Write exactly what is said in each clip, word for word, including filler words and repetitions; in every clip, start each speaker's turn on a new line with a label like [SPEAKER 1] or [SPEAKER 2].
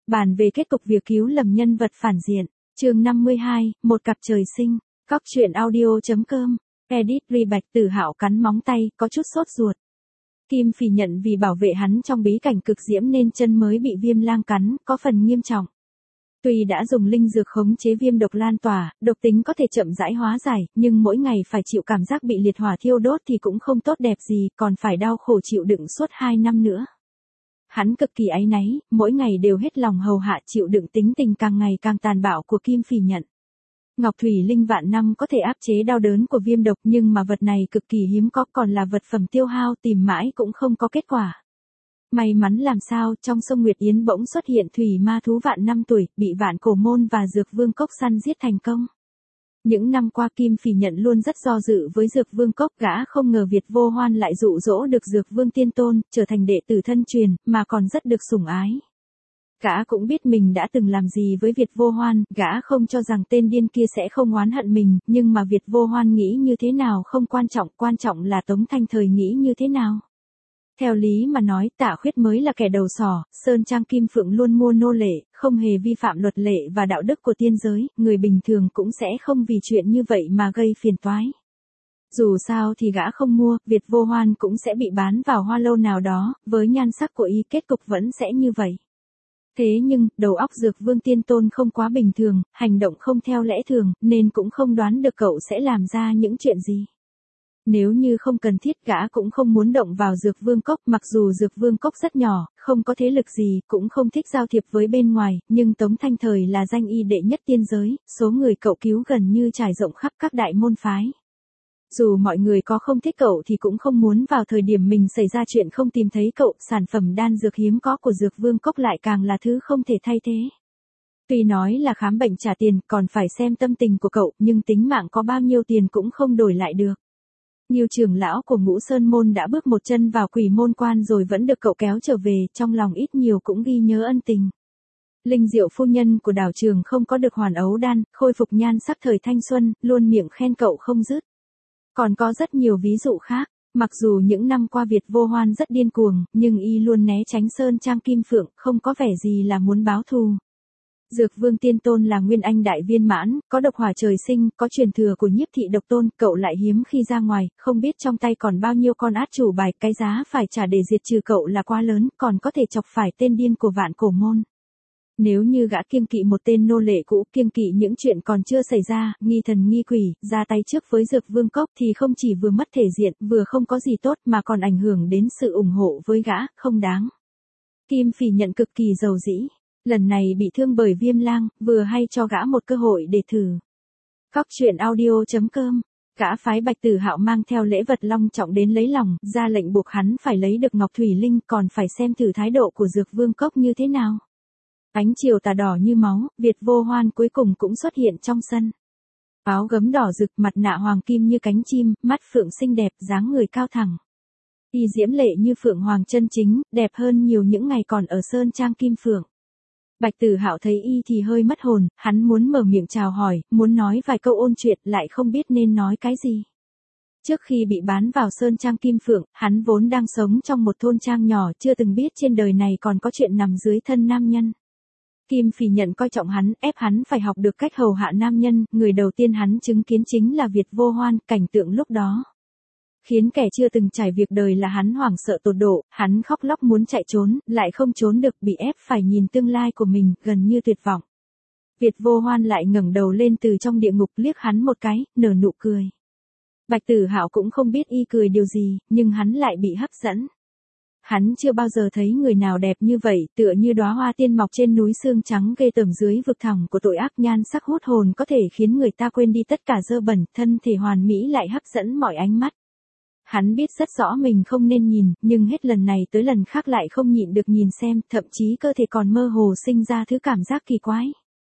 [SPEAKER 1] Bàn về kết cục việc cứu lầm nhân vật phản diện. Chương năm mươi hai, một cặp trời sinh. Cóc truyện audio.com. Edit Ri Bạch Tử Hạo cắn móng tay, có chút sốt ruột. Kim Phỉ nhận vì bảo vệ hắn trong bí cảnh cực diễm nên chân mới bị viêm lang cắn, có phần nghiêm trọng. Tuy đã dùng linh dược khống chế viêm độc lan tỏa, độc tính có thể chậm rãi hóa giải, nhưng mỗi ngày phải chịu cảm giác bị liệt hỏa thiêu đốt thì cũng không tốt đẹp gì, còn phải đau khổ chịu đựng suốt hai năm nữa. Hắn cực kỳ áy náy, mỗi ngày đều hết lòng hầu hạ chịu đựng tính tình càng ngày càng tàn bạo của Kim Phỉ nhận. Ngọc Thủy Linh vạn năm có thể áp chế đau đớn của viêm độc, nhưng mà vật này cực kỳ hiếm có, còn là vật phẩm tiêu hao, tìm mãi cũng không có kết quả. May mắn làm sao, trong sông Nguyệt Yến bỗng xuất hiện thủy ma thú vạn năm tuổi, bị Vạn Cổ Môn và Dược Vương Cốc săn giết thành công. Những năm qua Kim Phỉ nhận luôn rất do dự với Dược Vương Cốc, gã không ngờ Việt Vô Hoan lại dụ dỗ được Dược Vương Tiên Tôn, trở thành đệ tử thân truyền, mà còn rất được sủng ái. Gã cũng biết mình đã từng làm gì với Việt Vô Hoan, gã không cho rằng tên điên kia sẽ không oán hận mình, nhưng mà Việt Vô Hoan nghĩ như thế nào không quan trọng, quan trọng là Tống Thanh Thời nghĩ như thế nào. Theo lý mà nói, Tạ Khuyết mới là kẻ đầu sỏ, Sơn Trang Kim Phượng luôn mua nô lệ, không hề vi phạm luật lệ và đạo đức của tiên giới, người bình thường cũng sẽ không vì chuyện như vậy mà gây phiền toái. Dù sao thì gã không mua, Việt Vô Hoan cũng sẽ bị bán vào hoa lâu nào đó, với nhan sắc của y kết cục vẫn sẽ như vậy. Thế nhưng, đầu óc Dược Vương Tiên Tôn không quá bình thường, hành động không theo lẽ thường, nên cũng không đoán được cậu sẽ làm ra những chuyện gì. Nếu như không cần thiết, gã cũng không muốn động vào Dược Vương Cốc, mặc dù Dược Vương Cốc rất nhỏ, không có thế lực gì, cũng không thích giao thiệp với bên ngoài, nhưng Tống Thanh Thời là danh y đệ nhất tiên giới, số người cậu cứu gần như trải rộng khắp các đại môn phái. Dù mọi người có không thích cậu thì cũng không muốn vào thời điểm mình xảy ra chuyện không tìm thấy cậu, sản phẩm đan dược hiếm có của Dược Vương Cốc lại càng là thứ không thể thay thế. Tuy nói là khám bệnh trả tiền, còn phải xem tâm tình của cậu, nhưng tính mạng có bao nhiêu tiền cũng không đổi lại được. Nhiều trưởng lão của Ngũ Sơn Môn đã bước một chân vào Quỷ Môn Quan rồi vẫn được cậu kéo trở về, trong lòng ít nhiều cũng ghi nhớ ân tình. Linh Diệu phu nhân của đảo trường không có được hoàn ấu đan, khôi phục nhan sắc thời thanh xuân, luôn miệng khen cậu không dứt. Còn có rất nhiều ví dụ khác, mặc dù những năm qua Việt Vô Hoan rất điên cuồng, nhưng y luôn né tránh Sơn Trang Kim Phượng, không có vẻ gì là muốn báo thù. Dược Vương Tiên Tôn là nguyên anh đại viên mãn, có độc hỏa trời sinh, có truyền thừa của Nhiếp Thị Độc Tôn, cậu lại hiếm khi ra ngoài, không biết trong tay còn bao nhiêu con át chủ bài, cái giá phải trả để diệt trừ cậu là quá lớn, còn có thể chọc phải tên điên của Vạn Cổ Môn. Nếu như gã kiêng kỵ một tên nô lệ cũ, kiêng kỵ những chuyện còn chưa xảy ra, nghi thần nghi quỷ, ra tay trước với Dược Vương Cốc thì không chỉ vừa mất thể diện, vừa không có gì tốt mà còn ảnh hưởng đến sự ủng hộ với gã, không đáng. Kim Phỉ nhận cực kỳ giàu dĩ. Lần này bị thương bởi viêm lang, vừa hay cho gã một cơ hội để thử. Cóc truyện audio.com. Gã phái Bạch Tử Hạo mang theo lễ vật long trọng đến lấy lòng, ra lệnh buộc hắn phải lấy được Ngọc Thủy Linh, còn phải xem thử thái độ của Dược Vương Cốc như thế nào. Ánh chiều tà đỏ như máu, Việt Vô Hoan cuối cùng cũng xuất hiện trong sân. Áo gấm đỏ rực, mặt nạ hoàng kim như cánh chim, mắt phượng xinh đẹp, dáng người cao thẳng. Y diễm lệ như phượng hoàng chân chính, đẹp hơn nhiều những ngày còn ở Sơn Trang Kim Phượng. Bạch Tử Hạo thấy y thì hơi mất hồn, hắn muốn mở miệng chào hỏi, muốn nói vài câu ôn chuyện, lại không biết nên nói cái gì. Trước khi bị bán vào Sơn Trang Kim Phượng, hắn vốn đang sống trong một thôn trang nhỏ, chưa từng biết trên đời này còn có chuyện nằm dưới thân nam nhân. Kim Phỉ nhận coi trọng hắn, ép hắn phải học được cách hầu hạ nam nhân, người đầu tiên hắn chứng kiến chính là Việt Vô Hoan, cảnh tượng lúc đó khiến kẻ chưa từng trải việc đời là hắn hoảng sợ tột độ, hắn khóc lóc muốn chạy trốn, lại không trốn được, bị ép phải nhìn tương lai của mình, gần như tuyệt vọng. Việt Vô Hoan lại ngẩng đầu lên từ trong địa ngục, liếc hắn một cái, nở nụ cười. Bạch Tử Hạo cũng không biết y cười điều gì, nhưng hắn lại bị hấp dẫn. Hắn chưa bao giờ thấy người nào đẹp như vậy, tựa như đóa hoa tiên mọc trên núi xương trắng ghê tởm dưới vực thẳm của tội ác, nhan sắc hút hồn có thể khiến người ta quên đi tất cả dơ bẩn, thân thể hoàn mỹ lại hấp dẫn mọi ánh mắt. Hắn biết rất rõ mình không nên nhìn, nhưng hết lần này tới lần khác lại không nhịn được nhìn xem, thậm chí cơ thể còn mơ hồ sinh ra thứ cảm giác kỳ quái.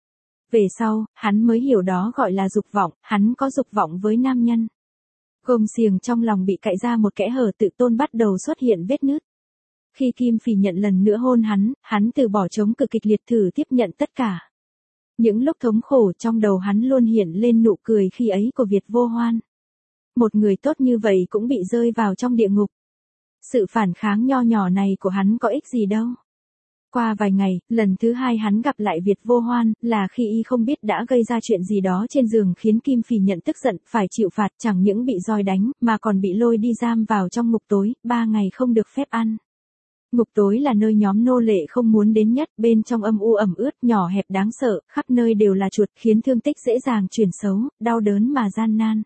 [SPEAKER 1] Về sau, hắn mới hiểu đó gọi là dục vọng, hắn có dục vọng với nam nhân. Gông xiềng trong lòng bị cạy ra một kẽ hở, tự tôn bắt đầu xuất hiện vết nứt. Khi Kim Phỉ nhận lần nữa hôn hắn, hắn từ bỏ chống cự kịch liệt thử tiếp nhận tất cả. Những lúc thống khổ trong đầu hắn luôn hiện lên nụ cười khi ấy của Việt Vô Hoan. Một người tốt như vậy cũng bị rơi vào trong địa ngục. Sự phản kháng nho nhỏ này của hắn có ích gì đâu. Qua vài ngày, lần thứ hai hắn gặp lại Việt Vô Hoan, là khi y không biết đã gây ra chuyện gì đó trên giường khiến Kim Phỉ Nhận tức giận, phải chịu phạt, chẳng những bị roi đánh, mà còn bị lôi đi giam vào trong ngục tối, ba ngày không được phép ăn. Ngục tối là nơi nhóm nô lệ không muốn đến nhất, bên trong âm u ẩm ướt, nhỏ hẹp đáng sợ, khắp nơi đều là chuột, khiến thương tích dễ dàng chuyển xấu, đau đớn mà gian nan.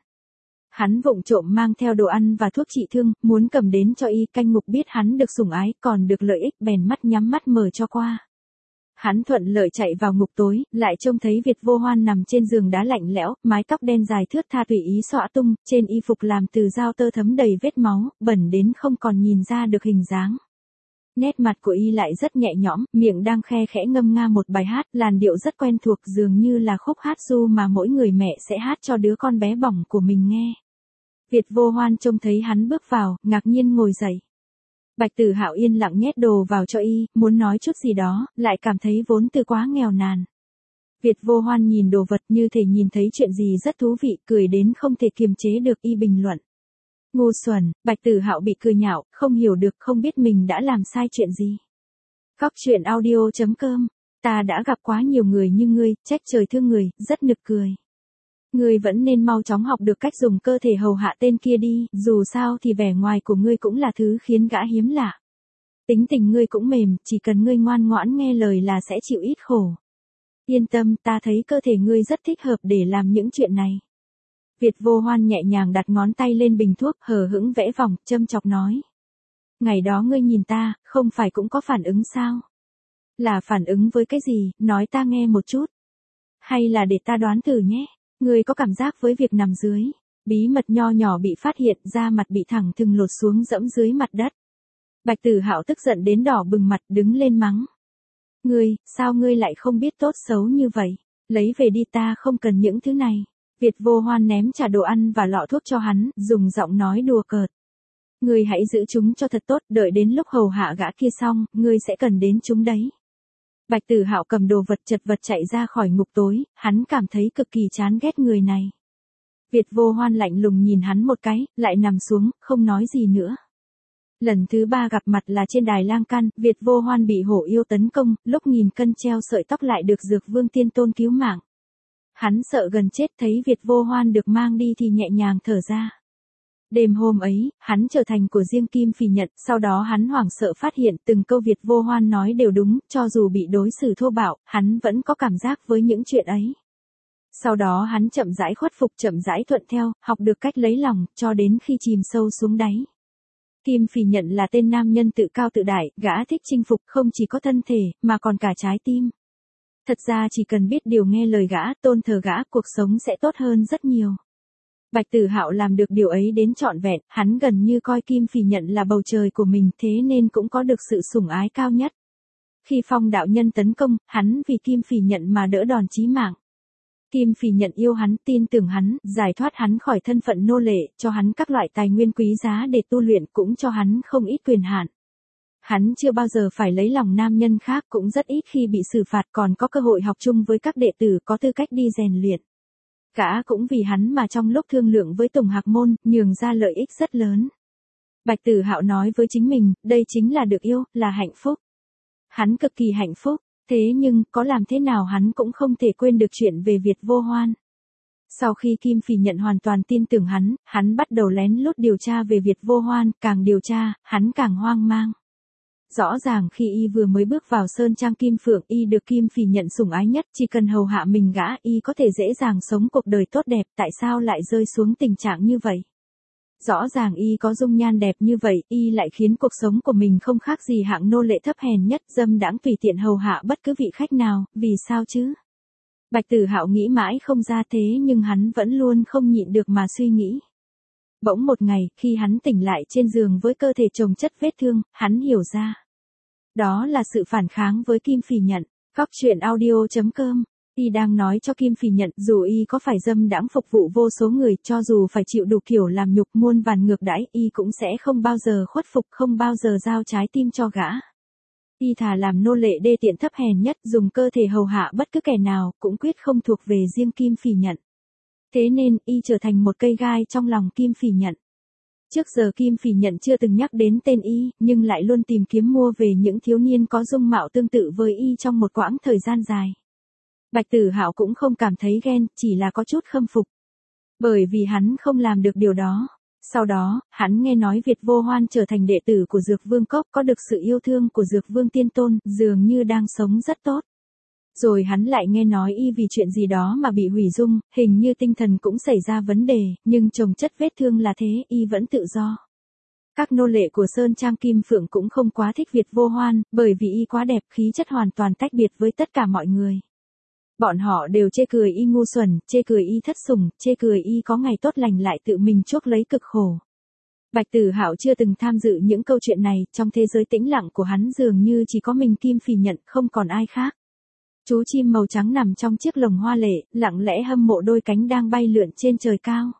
[SPEAKER 1] Hắn vụng trộm mang theo đồ ăn và thuốc trị thương, muốn cầm đến cho y, canh ngục biết hắn được sủng ái, còn được lợi ích bèn mắt nhắm mắt mở cho qua. Hắn thuận lợi chạy vào ngục tối, lại trông thấy Việt Vô Hoan nằm trên giường đá lạnh lẽo, mái tóc đen dài thướt tha tùy ý xõa tung, trên y phục làm từ dao tơ thấm đầy vết máu, bẩn đến không còn nhìn ra được hình dáng. Nét mặt của y lại rất nhẹ nhõm, miệng đang khe khẽ ngâm nga một bài hát, làn điệu rất quen thuộc, dường như là khúc hát ru mà mỗi người mẹ sẽ hát cho đứa con bé bỏng của mình nghe. Việt Vô Hoan trông thấy hắn bước vào, ngạc nhiên ngồi dậy. Bạch Tử Hạo yên lặng nhét đồ vào cho y, muốn nói chút gì đó, lại cảm thấy vốn từ quá nghèo nàn. Việt Vô Hoan nhìn đồ vật như thể nhìn thấy chuyện gì rất thú vị, cười đến không thể kiềm chế được, y bình luận. Ngu xuẩn. Bạch Tử Hạo bị cười nhạo, không hiểu được, không biết mình đã làm sai chuyện gì. Cóc truyện audio chấm com. Ta đã gặp quá nhiều người như ngươi, trách trời thương người, rất nực cười. Ngươi vẫn nên mau chóng học được cách dùng cơ thể hầu hạ tên kia đi, dù sao thì vẻ ngoài của ngươi cũng là thứ khiến gã hiếm lạ. Tính tình ngươi cũng mềm, chỉ cần ngươi ngoan ngoãn nghe lời là sẽ chịu ít khổ. Yên tâm, ta thấy cơ thể ngươi rất thích hợp để làm những chuyện này. Việt Vô Hoan nhẹ nhàng đặt ngón tay lên bình thuốc, hờ hững vẽ vòng, châm chọc nói. Ngày đó ngươi nhìn ta, không phải cũng có phản ứng sao? Là phản ứng với cái gì, nói ta nghe một chút. Hay là để ta đoán thử nhé, ngươi có cảm giác với việc nằm dưới. Bí mật nho nhỏ bị phát hiện, da mặt bị thẳng thừng lột xuống dẫm dưới mặt đất. Bạch Tử Hạo tức giận đến đỏ bừng mặt, đứng lên mắng. Ngươi, sao ngươi lại không biết tốt xấu như vậy? Lấy về đi, ta không cần những thứ này. Việt Vô Hoan ném trả đồ ăn và lọ thuốc cho hắn, dùng giọng nói đùa cợt. Ngươi hãy giữ chúng cho thật tốt, đợi đến lúc hầu hạ gã kia xong, ngươi sẽ cần đến chúng đấy. Bạch Tử Hạo cầm đồ vật chật vật chạy ra khỏi ngục tối, hắn cảm thấy cực kỳ chán ghét người này. Việt Vô Hoan lạnh lùng nhìn hắn một cái, lại nằm xuống, không nói gì nữa. Lần thứ ba gặp mặt là trên đài lang can, Việt Vô Hoan bị hổ yêu tấn công, lúc nghìn cân treo sợi tóc lại được Dược Vương Tiên Tôn cứu mạng. Hắn sợ gần chết, thấy Việt Vô Hoan được mang đi thì nhẹ nhàng thở ra. Đêm hôm ấy, hắn trở thành của riêng Kim Phỉ Nhận, sau đó hắn hoảng sợ phát hiện từng câu Việt Vô Hoan nói đều đúng, cho dù bị đối xử thô bạo, hắn vẫn có cảm giác với những chuyện ấy. Sau đó hắn chậm rãi khuất phục, chậm rãi thuận theo, học được cách lấy lòng, cho đến khi chìm sâu xuống đáy. Kim Phỉ Nhận là tên nam nhân tự cao tự đại, gã thích chinh phục, không chỉ có thân thể, mà còn cả trái tim. Thật ra chỉ cần biết điều nghe lời gã, tôn thờ gã, cuộc sống sẽ tốt hơn rất nhiều. Bạch Tử Hạo làm được điều ấy đến trọn vẹn, hắn gần như coi Kim Phỉ Nhận là bầu trời của mình, thế nên cũng có được sự sủng ái cao nhất. Khi Phong đạo nhân tấn công, hắn vì Kim Phỉ Nhận mà đỡ đòn chí mạng. Kim Phỉ Nhận yêu hắn, tin tưởng hắn, giải thoát hắn khỏi thân phận nô lệ, cho hắn các loại tài nguyên quý giá để tu luyện, cũng cho hắn không ít quyền hạn. Hắn chưa bao giờ phải lấy lòng nam nhân khác, cũng rất ít khi bị xử phạt, còn có cơ hội học chung với các đệ tử có tư cách đi rèn luyện. Gã cũng vì hắn mà trong lúc thương lượng với Tùng Hạc Môn, nhường ra lợi ích rất lớn. Bạch Tử Hạo nói với chính mình, đây chính là được yêu, là hạnh phúc. Hắn cực kỳ hạnh phúc, thế nhưng, có làm thế nào hắn cũng không thể quên được chuyện về Việt Vô Hoan. Sau khi Kim Phỉ Nhận hoàn toàn tin tưởng hắn, hắn bắt đầu lén lút điều tra về Việt Vô Hoan, càng điều tra, hắn càng hoang mang. Rõ ràng khi y vừa mới bước vào Sơn Trang Kim Phượng, y được Kim Phỉ Nhận sủng ái nhất, chỉ cần hầu hạ mình gã, y có thể dễ dàng sống cuộc đời tốt đẹp, tại sao lại rơi xuống tình trạng như vậy? Rõ ràng y có dung nhan đẹp như vậy, y lại khiến cuộc sống của mình không khác gì hạng nô lệ thấp hèn nhất, dâm đãng tùy tiện hầu hạ bất cứ vị khách nào, vì sao chứ? Bạch Tử Hạo nghĩ mãi không ra, thế nhưng hắn vẫn luôn không nhịn được mà suy nghĩ. Bỗng một ngày, khi hắn tỉnh lại trên giường với cơ thể chồng chất vết thương, hắn hiểu ra. Đó là sự phản kháng với Kim Phỉ Nhận. Cóc truyện audio chấm com. Y đang nói cho Kim Phỉ Nhận, dù y có phải dâm đãng phục vụ vô số người, cho dù phải chịu đủ kiểu làm nhục muôn vàn ngược đãi, y cũng sẽ không bao giờ khuất phục, không bao giờ giao trái tim cho gã. Y thà làm nô lệ đê tiện thấp hèn nhất, dùng cơ thể hầu hạ bất cứ kẻ nào, cũng quyết không thuộc về riêng Kim Phỉ Nhận. Thế nên, y trở thành một cây gai trong lòng Kim Phỉ Nhận. Trước giờ Kim Phỉ Nhận chưa từng nhắc đến tên y, nhưng lại luôn tìm kiếm mua về những thiếu niên có dung mạo tương tự với y trong một quãng thời gian dài. Bạch Tử Hạo cũng không cảm thấy ghen, chỉ là có chút khâm phục. Bởi vì hắn không làm được điều đó. Sau đó, hắn nghe nói Việt Vô Hoan trở thành đệ tử của Dược Vương Cốc, có được sự yêu thương của Dược Vương Tiên Tôn, dường như đang sống rất tốt. Rồi hắn lại nghe nói y vì chuyện gì đó mà bị hủy dung, hình như tinh thần cũng xảy ra vấn đề, nhưng chồng chất vết thương là thế, y vẫn tự do. Các nô lệ của Sơn Trang Kim Phượng cũng không quá thích Việt Vô Hoan, bởi vì y quá đẹp, khí chất hoàn toàn tách biệt với tất cả mọi người. Bọn họ đều chê cười y ngu xuẩn, chê cười y thất sủng, chê cười y có ngày tốt lành lại tự mình chuốc lấy cực khổ. Bạch Tử Hạo chưa từng tham dự những câu chuyện này, trong thế giới tĩnh lặng của hắn dường như chỉ có mình Kim Phỉ Nhận, không còn ai khác. Chú chim màu trắng nằm trong chiếc lồng hoa lệ, lặng lẽ hâm mộ đôi cánh đang bay lượn trên trời cao.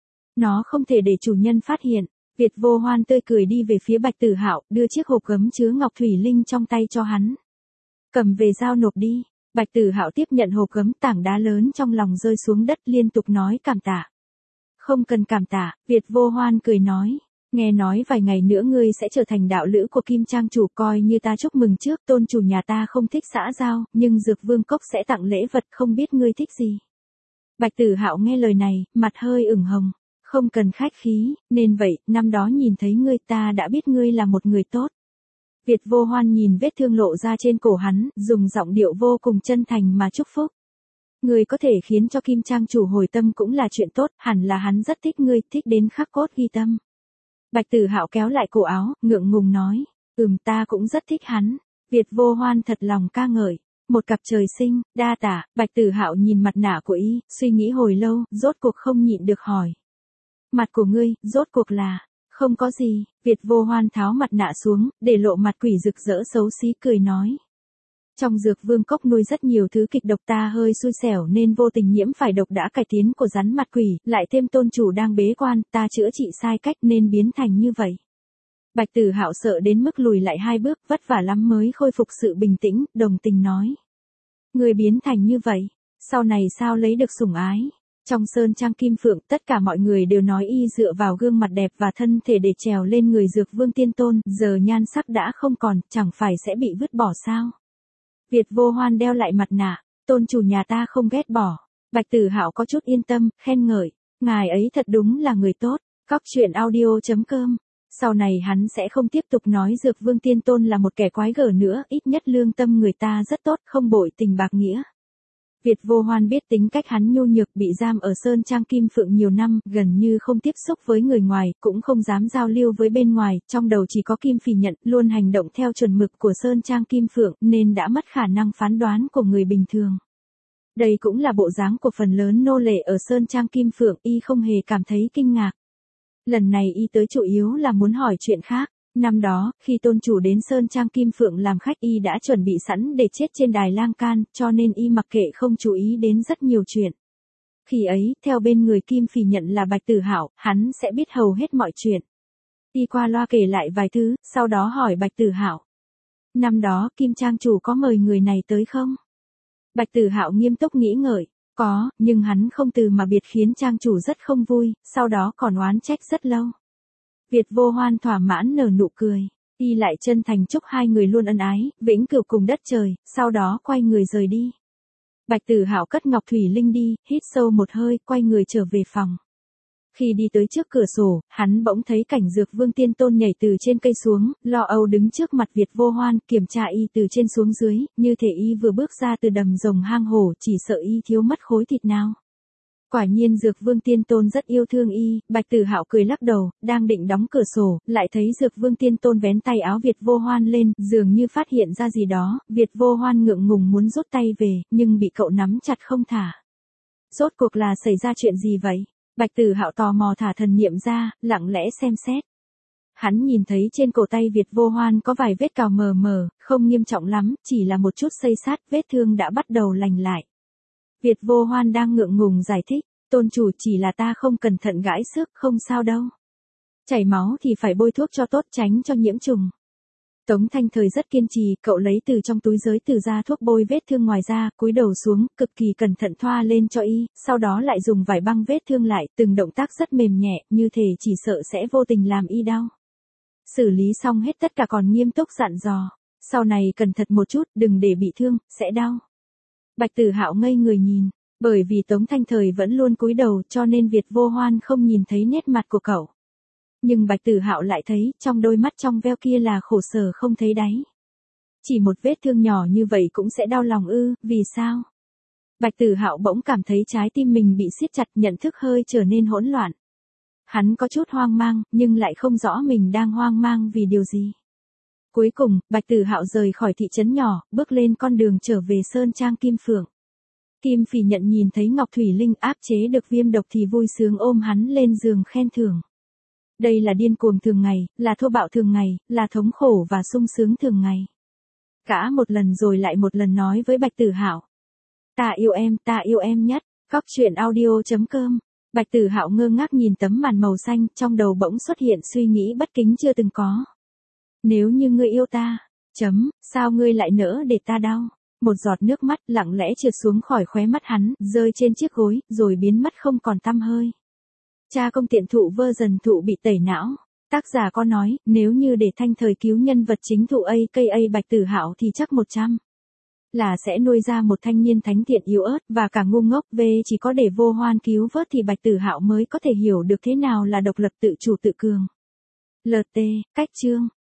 [SPEAKER 1] Nó không thể để chủ nhân phát hiện. Việt Vô Hoan tươi cười đi về phía Bạch Tử Hạo, đưa chiếc hộp gấm chứa ngọc thủy linh trong tay cho hắn. Cầm về giao nộp đi. Bạch Tử Hạo tiếp nhận hộp gấm, tảng đá lớn trong lòng rơi xuống đất, liên tục nói cảm tạ. Không cần cảm tạ, Việt Vô Hoan cười nói. Nghe nói vài ngày nữa ngươi sẽ trở thành đạo lữ của Kim Trang chủ, coi như ta chúc mừng trước, tôn chủ nhà ta không thích xã giao, nhưng Dược Vương Cốc sẽ tặng lễ vật, không biết ngươi thích gì. Bạch Tử Hạo nghe lời này, mặt hơi ửng hồng. Không cần khách khí, nên vậy, năm đó nhìn thấy ngươi ta đã biết ngươi là một người tốt. Việt Vô Hoan nhìn vết thương lộ ra trên cổ hắn, dùng giọng điệu vô cùng chân thành mà chúc phúc. Ngươi có thể khiến cho Kim Trang chủ hồi tâm cũng là chuyện tốt, hẳn là hắn rất thích ngươi, thích đến khắc cốt ghi tâm. Bạch Tử Hạo kéo lại cổ áo, ngượng ngùng nói, ừm ta cũng rất thích hắn. Việt Vô Hoan thật lòng ca ngợi, một cặp trời sinh, đa tả. Bạch Tử Hạo nhìn mặt nạ của y, suy nghĩ hồi lâu, rốt cuộc không nhịn được hỏi. Mặt của ngươi, rốt cuộc là, không có gì. Việt Vô Hoan tháo mặt nạ xuống, để lộ mặt quỷ rực rỡ xấu xí cười nói. Trong Dược Vương Cốc nuôi rất nhiều thứ kịch độc, ta hơi xui xẻo nên vô tình nhiễm phải độc đã cải tiến của rắn mặt quỷ, lại thêm tôn chủ đang bế quan, ta chữa trị sai cách nên biến thành như vậy. Bạch Tử Hạo sợ đến mức lùi lại hai bước, vất vả lắm mới khôi phục sự bình tĩnh, đồng tình nói. Người biến thành như vậy, sau này sao lấy được sủng ái? Trong Sơn Trang Kim Phượng, tất cả mọi người đều nói y dựa vào gương mặt đẹp và thân thể để trèo lên người Dược Vương Tiên Tôn, giờ nhan sắc đã không còn, chẳng phải sẽ bị vứt bỏ sao? Việt Vô Hoan đeo lại mặt nạ, tôn chủ nhà ta không ghét bỏ. Bạch Tử Hạo có chút yên tâm, khen ngợi, ngài ấy thật đúng là người tốt. Cóc truyện audio chấm com. Sau này hắn sẽ không tiếp tục nói Dược Vương Tiên Tôn là một kẻ quái gở nữa, ít nhất lương tâm người ta rất tốt, không bội tình bạc nghĩa. Việt Vô Hoan biết tính cách hắn nhu nhược, bị giam ở Sơn Trang Kim Phượng nhiều năm, gần như không tiếp xúc với người ngoài, cũng không dám giao lưu với bên ngoài, trong đầu chỉ có Kim Phỉ Nhận, luôn hành động theo chuẩn mực của Sơn Trang Kim Phượng, nên đã mất khả năng phán đoán của người bình thường. Đây cũng là bộ dáng của phần lớn nô lệ ở Sơn Trang Kim Phượng, y không hề cảm thấy kinh ngạc. Lần này y tới chủ yếu là muốn hỏi chuyện khác. Năm đó, khi tôn chủ đến Sơn Trang Kim Phượng làm khách, y đã chuẩn bị sẵn để chết trên đài lang can, cho nên y mặc kệ không chú ý đến rất nhiều chuyện. Khi ấy, theo bên người Kim Phỉ Nhận là Bạch Tử Hạo, hắn sẽ biết hầu hết mọi chuyện. Y qua loa kể lại vài thứ, sau đó hỏi Bạch Tử Hạo. Năm đó, Kim Trang chủ có mời người này tới không? Bạch Tử Hạo nghiêm túc nghĩ ngợi. Có, nhưng hắn không từ mà biệt khiến Trang chủ rất không vui, sau đó còn oán trách rất lâu. Việt Vô Hoan thỏa mãn nở nụ cười, y lại chân thành chúc hai người luôn ân ái, vĩnh cửu cùng đất trời, sau đó quay người rời đi. Bạch Tử Hạo cất ngọc thủy linh đi, hít sâu một hơi, quay người trở về phòng. Khi đi tới trước cửa sổ, hắn bỗng thấy cảnh Dược Vương Tiên Tôn nhảy từ trên cây xuống, lo âu đứng trước mặt Việt Vô Hoan, kiểm tra y từ trên xuống dưới, như thể y vừa bước ra từ đầm rồng hang hổ, chỉ sợ y thiếu mất khối thịt nào. Quả nhiên Dược Vương Tiên Tôn rất yêu thương y. Bạch Tử Hạo cười lắc đầu, đang định đóng cửa sổ, lại thấy Dược Vương Tiên Tôn vén tay áo Việt Vô Hoan lên, dường như phát hiện ra gì đó. Việt Vô Hoan ngượng ngùng muốn rút tay về, nhưng bị cậu nắm chặt không thả. Rốt cuộc là xảy ra chuyện gì vậy? Bạch Tử Hạo tò mò thả thần niệm ra, lặng lẽ xem xét. Hắn nhìn thấy trên cổ tay Việt Vô Hoan có vài vết cào mờ mờ, không nghiêm trọng lắm, chỉ là một chút xây sát, vết thương đã bắt đầu lành lại. Việt Vô Hoan đang ngượng ngùng giải thích, tôn chủ chỉ là ta không cẩn thận gãi xước, không sao đâu. Chảy máu thì phải bôi thuốc cho tốt, tránh cho nhiễm trùng. Tống Thanh Thời rất kiên trì, cậu lấy từ trong túi giới từ ra thuốc bôi vết thương ngoài da, cúi đầu xuống, cực kỳ cẩn thận thoa lên cho y, sau đó lại dùng vải băng vết thương lại, từng động tác rất mềm nhẹ, như thể chỉ sợ sẽ vô tình làm y đau. Xử lý xong hết tất cả còn nghiêm túc dặn dò, sau này cẩn thận một chút, đừng để bị thương, sẽ đau. Bạch Tử Hạo ngây người nhìn, bởi vì Tống Thanh Thời vẫn luôn cúi đầu cho nên Việt Vô Hoan không nhìn thấy nét mặt của cậu. Nhưng Bạch Tử Hạo lại thấy, trong đôi mắt trong veo kia là khổ sở không thấy đáy. Chỉ một vết thương nhỏ như vậy cũng sẽ đau lòng ư, vì sao? Bạch Tử Hạo bỗng cảm thấy trái tim mình bị siết chặt, nhận thức hơi trở nên hỗn loạn. Hắn có chút hoang mang, nhưng lại không rõ mình đang hoang mang vì điều gì. Cuối cùng, Bạch Tử Hạo rời khỏi thị trấn nhỏ, bước lên con đường trở về Sơn Trang Kim Phượng. Kim Phỉ Nhận nhìn thấy Ngọc Thủy Linh áp chế được viêm độc thì vui sướng ôm hắn lên giường khen thưởng. Đây là điên cuồng thường ngày, là thô bạo thường ngày, là thống khổ và sung sướng thường ngày. Cả một lần rồi lại một lần nói với Bạch Tử Hạo. Ta yêu em, ta yêu em nhất. Cóc truyện audio chấm com. Bạch Tử Hạo ngơ ngác nhìn tấm màn màu xanh, trong đầu bỗng xuất hiện suy nghĩ bất kính chưa từng có. Nếu như ngươi yêu ta, chấm, sao ngươi lại nỡ để ta đau? Một giọt nước mắt lặng lẽ trượt xuống khỏi khóe mắt hắn, rơi trên chiếc gối, rồi biến mất không còn tăm hơi. Cha công tiện thụ version thụ bị tẩy não. Tác giả có nói, nếu như để Thanh Thời cứu nhân vật chính thụ a ca a Bạch Tử Hạo thì chắc một trăm là sẽ nuôi ra một thanh niên thánh thiện yếu ớt và cả ngu ngốc, về chỉ có để Vô Hoan cứu vớt thì Bạch Tử Hạo mới có thể hiểu được thế nào là độc lập tự chủ tự cường. lờ tê, cách chương